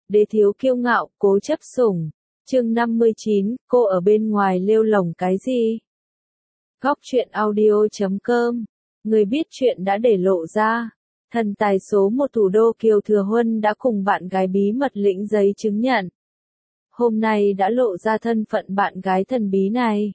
đế thiếu kiêu ngạo, cố chấp sủng. Chương 59, cô ở bên ngoài lêu lổng cái gì? Góc truyện audio.com. Người biết chuyện đã để lộ ra. Thần tài số 1 thủ đô Kiều Thừa Huân đã cùng bạn gái bí mật lĩnh giấy chứng nhận. Hôm nay đã lộ ra thân phận bạn gái thần bí này.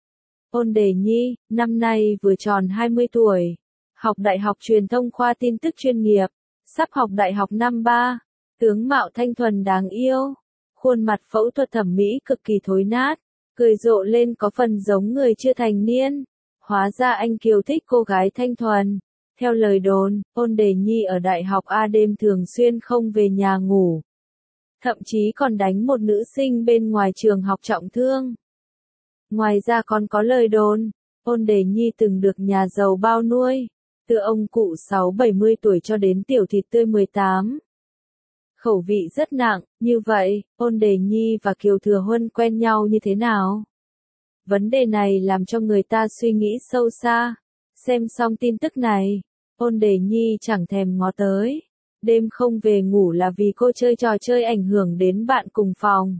Ôn Đề Nhi, năm nay vừa tròn 20 tuổi. Học Đại học Truyền thông khoa tin tức chuyên nghiệp. Sắp học đại học năm 3. Tướng mạo thanh thuần đáng yêu. Khuôn mặt phẫu thuật thẩm mỹ cực kỳ thối nát. Cười rộ lên có phần giống người chưa thành niên. Hóa ra anh Kiều thích cô gái thanh thuần. Theo lời đồn, Ôn Đề Nhi ở đại học A đêm thường xuyên không về nhà ngủ. Thậm chí còn đánh một nữ sinh bên ngoài trường học trọng thương. Ngoài ra còn có lời đồn, Ôn Đề Nhi từng được nhà giàu bao nuôi. Từ ông cụ 60-70 tuổi cho đến tiểu thịt tươi 18. Khẩu vị rất nặng, như vậy, Ôn Đề Nhi và Kiều Thừa Huân quen nhau như thế nào? Vấn đề này làm cho người ta suy nghĩ sâu xa. Xem xong tin tức này, Ôn Đề Nhi chẳng thèm ngó tới. Đêm không về ngủ là vì cô chơi trò chơi ảnh hưởng đến bạn cùng phòng.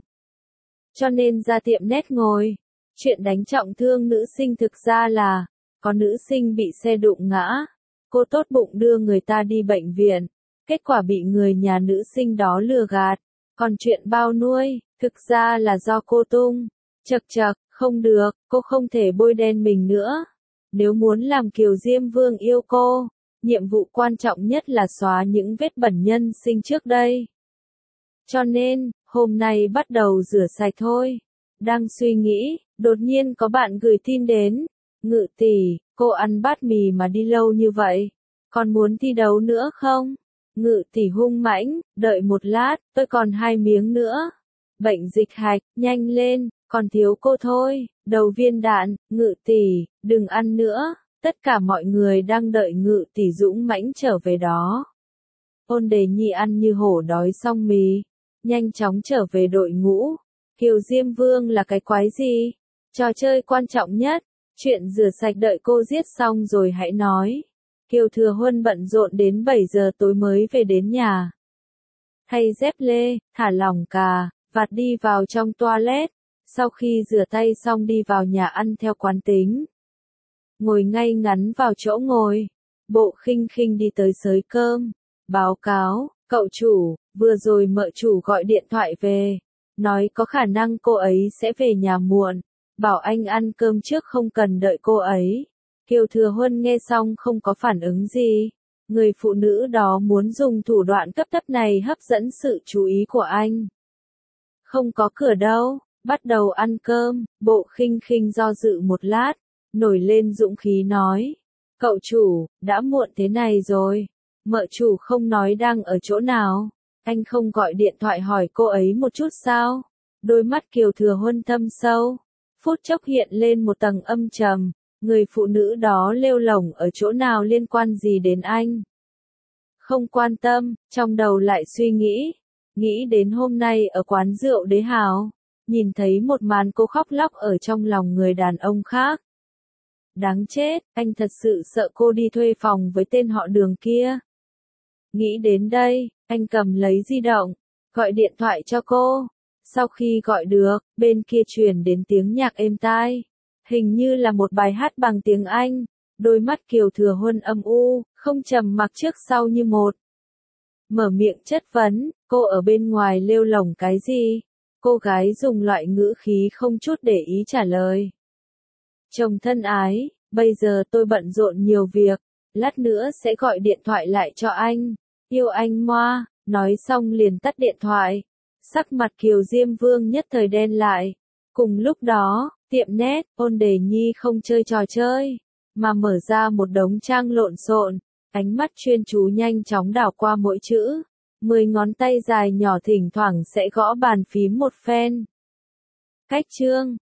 Cho nên ra tiệm net ngồi. Chuyện đánh trọng thương nữ sinh thực ra là, có nữ sinh bị xe đụng ngã. Cô tốt bụng đưa người ta đi bệnh viện. Kết quả bị người nhà nữ sinh đó lừa gạt. Còn chuyện bao nuôi, thực ra là do cô tung. Chậc chậc, không được, cô không thể bôi đen mình nữa. Nếu muốn làm Kiều Diêm Vương yêu cô, nhiệm vụ quan trọng nhất là xóa những vết bẩn nhân sinh trước đây. Cho nên, hôm nay bắt đầu rửa sạch thôi. Đang suy nghĩ, đột nhiên có bạn gửi tin đến. Ngự tỷ, cô ăn bát mì mà đi lâu như vậy. Còn muốn thi đấu nữa không? Ngự tỷ hung mãnh, đợi một lát, tôi còn 2 miếng nữa. Bệnh dịch hạch, nhanh lên, còn thiếu cô thôi. Đầu viên đạn, Ngự tỷ, đừng ăn nữa. Tất cả mọi người đang đợi Ngự tỷ dũng mãnh trở về đó. Ôn Đề Nhi ăn như hổ đói xong mì, nhanh chóng trở về đội ngũ. Kiều Diêm Vương là cái quái gì? Trò chơi quan trọng nhất, chuyện rửa sạch đợi cô giết xong rồi hãy nói. Kiều Thừa Huân bận rộn đến 7 giờ tối mới về đến nhà. Thay dép lê, thả lỏng cà, vạt đi vào trong toilet. Sau khi rửa tay xong đi vào nhà ăn theo quán tính. Ngồi ngay ngắn vào chỗ ngồi. Bộ Khinh Khinh đi tới xới cơm. Báo cáo, cậu chủ, vừa rồi mợ chủ gọi điện thoại về. Nói có khả năng cô ấy sẽ về nhà muộn. Bảo anh ăn cơm trước không cần đợi cô ấy. Kiều Thừa Huân nghe xong không có phản ứng gì. Người phụ nữ đó muốn dùng thủ đoạn cấp thấp này hấp dẫn sự chú ý của anh. Không có cửa đâu, bắt đầu ăn cơm. Bộ Khinh Khinh do dự một lát, nổi lên dũng khí nói. Cậu chủ, đã muộn thế này rồi. Mợ chủ không nói đang ở chỗ nào. Anh không gọi điện thoại hỏi cô ấy một chút sao? Đôi mắt Kiều Thừa Huân thâm sâu. Phút chốc hiện lên một tầng âm trầm. Người phụ nữ đó lêu lổng ở chỗ nào liên quan gì đến anh? Không quan tâm, trong đầu lại suy nghĩ. Nghĩ đến hôm nay ở quán rượu Đế Hào. Nhìn thấy một màn cô khóc lóc ở trong lòng người đàn ông khác. Đáng chết, anh thật sự sợ cô đi thuê phòng với tên họ Đường kia. Nghĩ đến đây, anh cầm lấy di động, gọi điện thoại cho cô. Sau khi gọi được, bên kia truyền đến tiếng nhạc êm tai. Hình như là một bài hát bằng tiếng Anh. Đôi mắt Kiều Thừa Huân âm u, không trầm mặc trước sau như một. Mở miệng chất vấn, cô ở bên ngoài lêu lổng cái gì? Cô gái dùng loại ngữ khí không chút để ý trả lời. Chồng thân ái, bây giờ tôi bận rộn nhiều việc, lát nữa sẽ gọi điện thoại lại cho anh. Yêu anh moa, nói xong liền tắt điện thoại. Sắc mặt Kiều Diêm Vương nhất thời đen lại. Cùng lúc đó, tiệm net, Ôn Đề Nhi không chơi trò chơi, mà mở ra một đống trang lộn xộn, ánh mắt chuyên chú nhanh chóng đảo qua mỗi chữ. 10 ngón tay dài nhỏ thỉnh thoảng sẽ gõ bàn phím một phen. Cách chương,